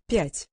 5.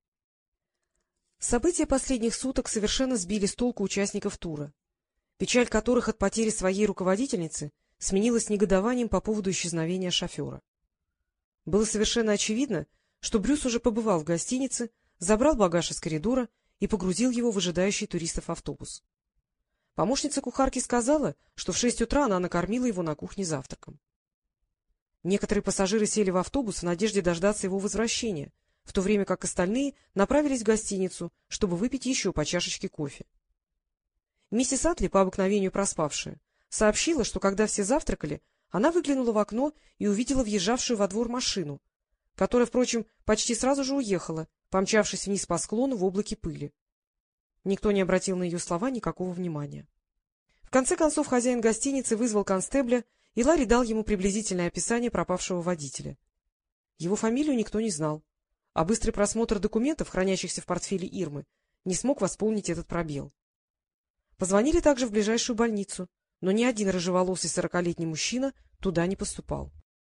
События последних суток совершенно сбили с толку участников тура, печаль которых от потери своей руководительницы сменилась негодованием по поводу исчезновения шофера. Было совершенно очевидно, что Брюс уже побывал в гостинице, забрал багаж из коридора и погрузил его в ожидающий туристов автобус. Помощница кухарки сказала, что в 6 утра она накормила его на кухне завтраком. Некоторые пассажиры сели в автобус в надежде дождаться его возвращения, в то время как остальные направились в гостиницу, чтобы выпить еще по чашечке кофе. Миссис Атли, по обыкновению проспавшая, сообщила, что когда все завтракали, она выглянула в окно и увидела въезжавшую во двор машину, которая, впрочем, почти сразу же уехала, помчавшись вниз по склону в облаке пыли. Никто не обратил на ее слова никакого внимания. В конце концов хозяин гостиницы вызвал констебля, и Ларри дал ему приблизительное описание пропавшего водителя. Его фамилию никто не знал, а быстрый просмотр документов, хранящихся в портфеле Ирмы, не смог восполнить этот пробел. Позвонили также в ближайшую больницу, но ни один рыжеволосый 40-летний мужчина туда не поступал.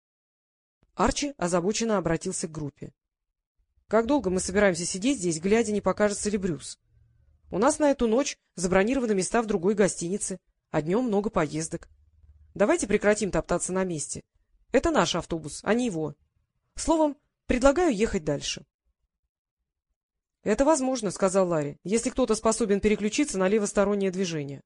Арчи озабоченно обратился к группе. — Как долго мы собираемся сидеть здесь, глядя, не покажется ли Брюс? У нас на эту ночь забронированы места в другой гостинице, а днем много поездок. Давайте прекратим топтаться на месте. Это наш автобус, а не его. Словом, предлагаю ехать дальше. — Это возможно, — сказал Ларри, — если кто-то способен переключиться на левостороннее движение.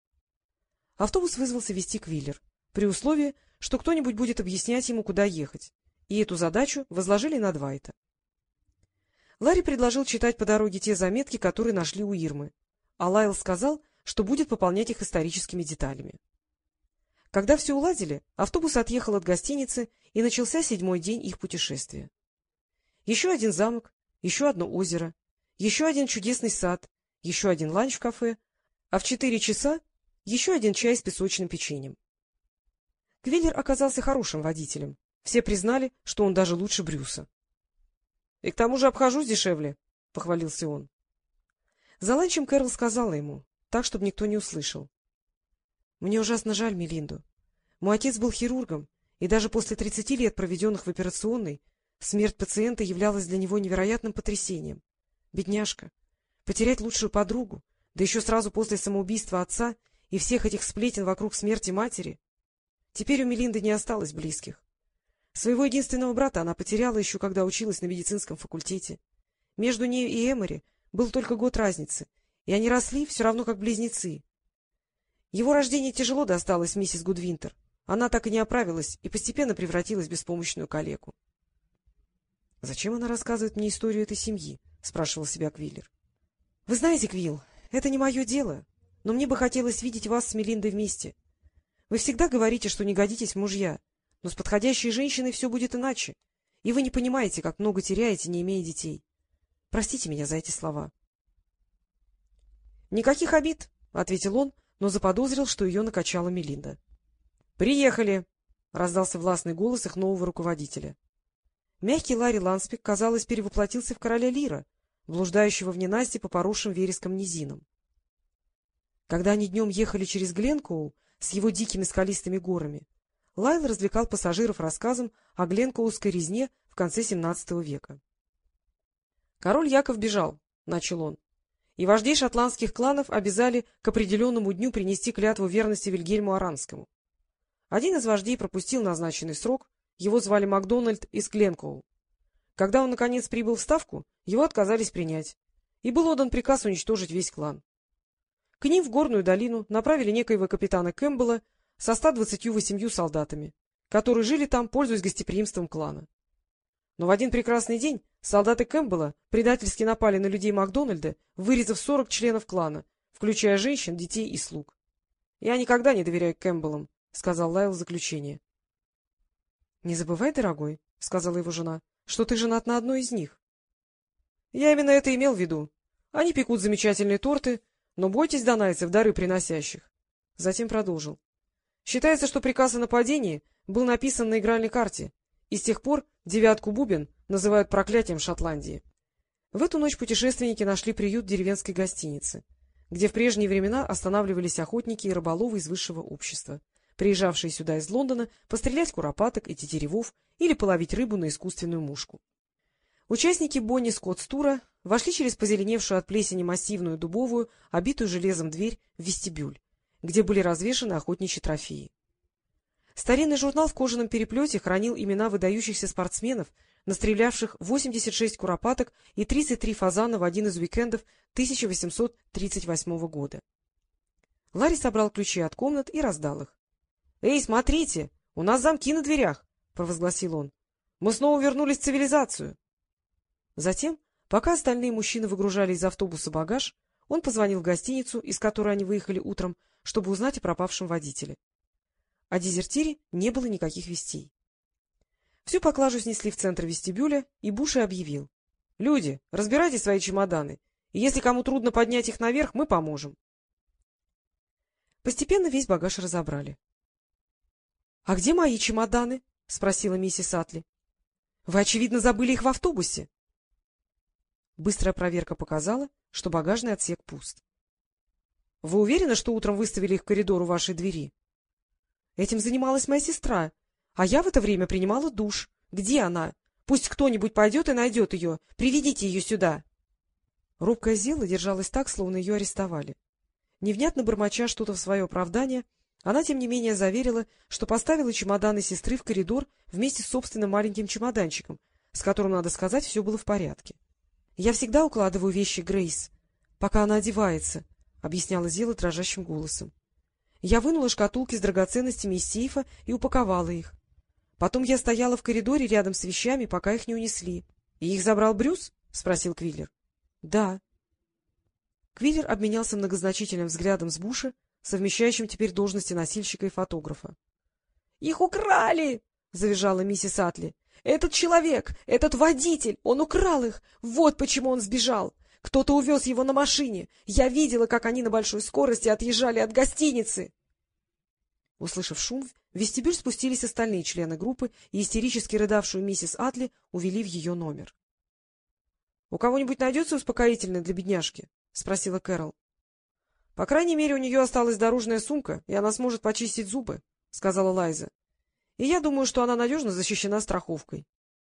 Автобус вызвался везти Квиллер, при условии, что кто-нибудь будет объяснять ему, куда ехать, и эту задачу возложили на Двайта. Ларри предложил читать по дороге те заметки, которые нашли у Ирмы, а Лайл сказал, что будет пополнять их историческими деталями. Когда все уладили, автобус отъехал от гостиницы, и начался 7-й день их путешествия. Еще один замок, еще одно озеро, еще один чудесный сад, еще один ланч в кафе, а в 4 часа еще один чай с песочным печеньем. Квиллер оказался хорошим водителем. Все признали, что он даже лучше Брюса. — И к тому же обхожусь дешевле, — похвалился он. За ланчем Кэрол сказала ему, так, чтобы никто не услышал. — Мне ужасно жаль Мелинду. Мой отец был хирургом, и даже после 30 лет, проведенных в операционной, смерть пациента являлась для него невероятным потрясением. Бедняжка. Потерять лучшую подругу, да еще сразу после самоубийства отца и всех этих сплетен вокруг смерти матери. Теперь у Мелинды не осталось близких. Своего единственного брата она потеряла еще, когда училась на медицинском факультете. Между нею и Эмори был только год разницы, и они росли все равно как близнецы. Его рождение тяжело досталось миссис Гудвинтер. Она так и не оправилась и постепенно превратилась в беспомощную калеку. — Зачем она рассказывает мне историю этой семьи? — спрашивал себя Квиллер. — Вы знаете, Квилл, это не мое дело, но мне бы хотелось видеть вас с Мелиндой вместе. Вы всегда говорите, что не годитесь в мужья, но с подходящей женщиной все будет иначе, и вы не понимаете, как много теряете, не имея детей. Простите меня за эти слова. — Никаких обид, — ответил он, но заподозрил, что ее накачала Мелинда. — Приехали! — раздался властный голос их нового руководителя. Мягкий Ларри Ланспик, казалось, перевоплотился в короля Лира, блуждающего в ненастье по поросшим вереском низинам. Когда они днем ехали через Гленкоу с его дикими скалистыми горами, Лайл развлекал пассажиров рассказом о Гленкоускской резне в конце XVII века. — Король Яков бежал, — начал он, — и вождей шотландских кланов обязали к определенному дню принести клятву верности Вильгельму Оранскому. Один из вождей пропустил назначенный срок, его звали Макдональд из Гленкоу. Когда он, наконец, прибыл в ставку, его отказались принять, и был отдан приказ уничтожить весь клан. К ним в горную долину направили некоего капитана Кэмпбелла со 128 солдатами, которые жили там, пользуясь гостеприимством клана. Но в один прекрасный день солдаты Кэмпбелла предательски напали на людей Макдональда, вырезав 40 членов клана, включая женщин, детей и слуг. — Я никогда не доверяю Кэмпбеллам, — сказал Лайл в заключение. — Не забывай, дорогой, — сказала его жена, — что ты женат на одной из них. — Я именно это имел в виду. Они пекут замечательные торты, но бойтесь донайцев, дары приносящих. Затем продолжил. Считается, что приказ о нападении был написан на игральной карте, и с тех пор 9 бубен называют проклятием Шотландии. В эту ночь путешественники нашли приют в деревенской гостинице, где в прежние времена останавливались охотники и рыболовы из высшего общества, приезжавшие сюда из Лондона пострелять куропаток и тетеревов или половить рыбу на искусственную мушку. Участники Бонни Скоттс-тура вошли через позеленевшую от плесени массивную дубовую, обитую железом дверь в вестибюль, где были развешаны охотничьи трофеи. Старинный журнал в кожаном переплете хранил имена выдающихся спортсменов, настрелявших 86 куропаток и 33 фазана в один из уикендов 1838 года. Ларри собрал ключи от комнат и раздал их. — Эй, смотрите, у нас замки на дверях! — провозгласил он. — Мы снова вернулись в цивилизацию. Затем, пока остальные мужчины выгружали из автобуса багаж, он позвонил в гостиницу, из которой они выехали утром, чтобы узнать о пропавшем водителе. О дезертире не было никаких вестей. Всю поклажу снесли в центр вестибюля, и Буши объявил: — Люди, разбирайте свои чемоданы, и если кому трудно поднять их наверх, мы поможем. Постепенно весь багаж разобрали. — А где мои чемоданы? — спросила миссис Атли. — Вы, очевидно, забыли их в автобусе. Быстрая проверка показала, что багажный отсек пуст. — Вы уверены, что утром выставили их в коридор у вашей двери? — Этим занималась моя сестра, а я в это время принимала душ. Где она? Пусть кто-нибудь пойдет и найдет ее. Приведите ее сюда. Робкая Зелла держалась так, словно ее арестовали. Невнятно бормоча что-то в свое оправдание, она, тем не менее, заверила, что поставила чемоданы сестры в коридор вместе с собственным маленьким чемоданчиком, с которым, надо сказать, все было в порядке. — Я всегда укладываю вещи Грейс, пока она одевается, — объясняла Зелла дрожащим голосом. Я вынула шкатулки с драгоценностями из сейфа и упаковала их. Потом я стояла в коридоре рядом с вещами, пока их не унесли. — И их забрал Брюс? — спросил Квиллер. — Да. Квиллер обменялся многозначительным взглядом с Буша, совмещающим теперь должности носильщика и фотографа. — Их украли! — завизжала миссис Атли. — Этот человек, этот водитель, он украл их! Вот почему он сбежал! Кто-то увез его на машине. Я видела, как они на большой скорости отъезжали от гостиницы. Услышав шум, в вестибюль спустились остальные члены группы, и истерически рыдавшую миссис Атли увели в ее номер. — У кого-нибудь найдется успокоительное для бедняжки? — спросила Кэрол. — По крайней мере, у нее осталась дорожная сумка, и она сможет почистить зубы, — сказала Лайза. — И я думаю, что она надежно защищена страховкой.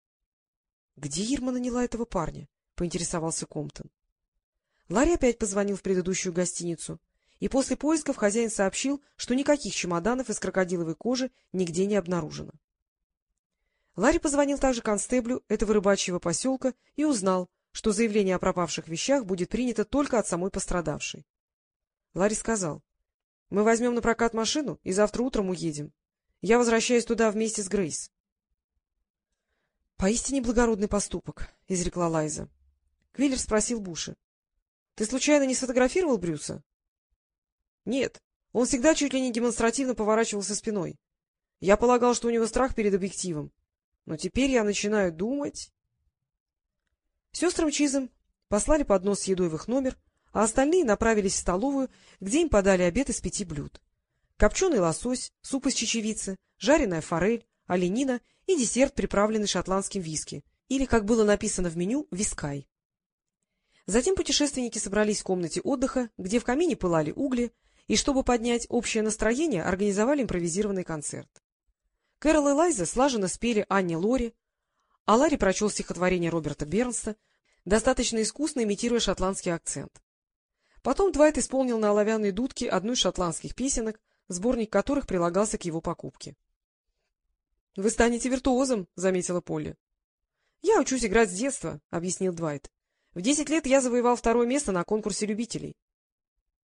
— Где Ирма наняла этого парня? — поинтересовался Комптон. Ларри опять позвонил в предыдущую гостиницу, и после поисков хозяин сообщил, что никаких чемоданов из крокодиловой кожи нигде не обнаружено. Ларри позвонил также констеблю этого рыбачьего поселка и узнал, что заявление о пропавших вещах будет принято только от самой пострадавшей. Ларри сказал: — Мы возьмем на прокат машину и завтра утром уедем. Я возвращаюсь туда вместе с Грейс. — Поистине благородный поступок, — изрекла Лайза. Квиллер спросил Буша: — Ты случайно не сфотографировал Брюса? — Нет, он всегда чуть ли не демонстративно поворачивался спиной. Я полагал, что у него страх перед объективом. Но теперь я начинаю думать... Сестрам Чизом послали поднос с едой в их номер, а остальные направились в столовую, где им подали обед из 5 блюд. Копченый лосось, суп из чечевицы, жареная форель, оленина и десерт, приправленный шотландским виски, или, как было написано в меню, вискай. Затем путешественники собрались в комнате отдыха, где в камине пылали угли, и, чтобы поднять общее настроение, организовали импровизированный концерт. Кэрол и Лайза слаженно спели Анне Лори, а Ларри прочел стихотворение Роберта Бернса, достаточно искусно имитируя шотландский акцент. Потом Двайт исполнил на оловянной дудке одну из шотландских песенок, сборник которых прилагался к его покупке. — Вы станете виртуозом, — заметила Полли. — Я учусь играть с детства, — объяснил Двайт. В 10 лет я завоевал 2-е место на конкурсе любителей.